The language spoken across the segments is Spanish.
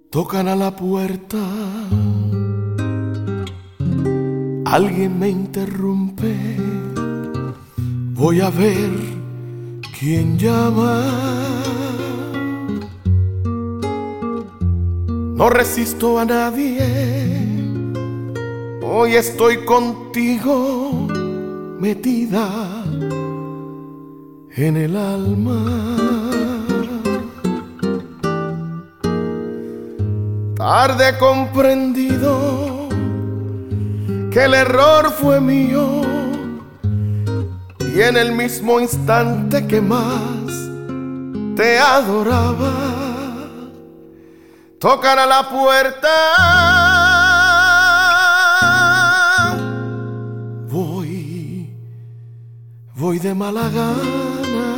Tocan a la puerta, alguien me interrumpe, voy a ver quién llama. No resisto a nadie, hoy estoy contigo metida en el alma. Tarde he comprendido que el error fue mío, y en el mismo instante que más te adoraba, tocan a la puerta. Voy de mala gana.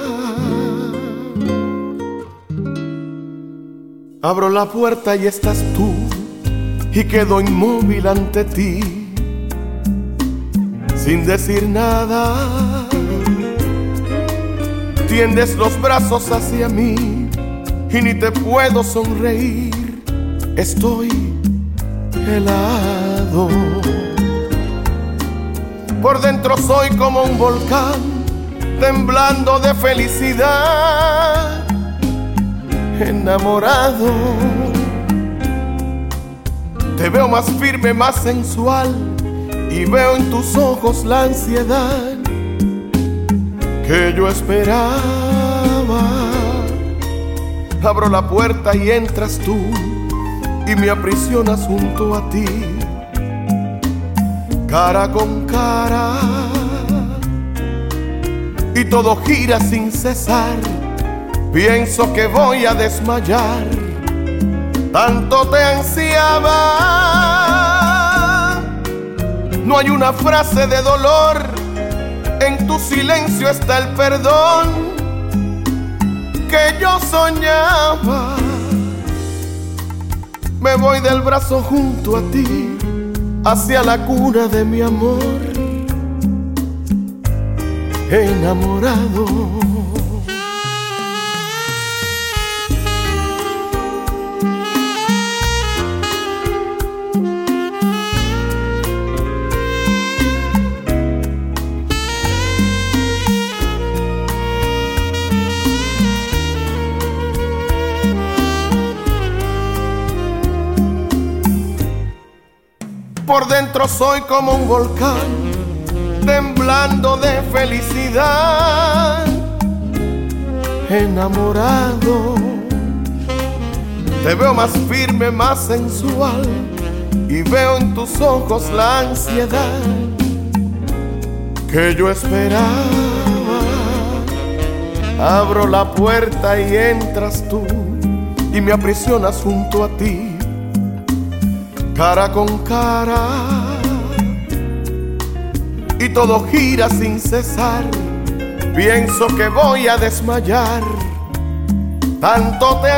Abro la puerta y estás tú, y quedo inmóvil ante ti, sin decir nada. Tiendes los brazos hacia mí y ni te puedo sonreír. Estoy helado. Por dentro soy como un volcán, temblando de felicidad. Enamorado, te veo más firme, más sensual, y veo en tus ojos la ansiedad que yo esperaba. Abro la puerta y entras tú, y me aprisionas junto a ti, cara con cara, y todo gira sin cesar. Pienso que voy a desmayar, tanto te ansiaba. No hay una frase de dolor, en tu silencio está el perdón que yo soñaba. Me voy del brazo junto a ti, hacia la cuna de mi amor, enamorado. Por dentro soy como un volcán, temblando de felicidad. Enamorado, te veo más firme, más sensual, y veo en tus ojos la ansiedad que yo esperaba. Abro la puerta y entras tú, y me aprisionas junto a ti, cara con cara, y todo gira sin cesar. Pienso que voy a desmayar, tanto te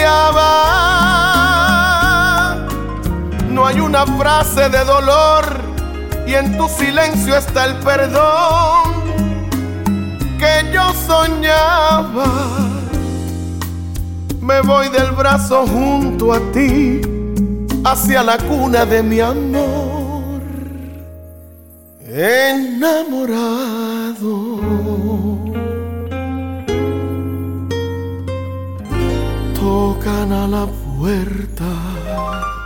ansiaba. No hay una frase de dolor, y en tu silencio está el perdón que yo soñaba. Me voy del brazo junto a ti, hacia la cuna de mi amor, enamorado. Tocan a la puerta.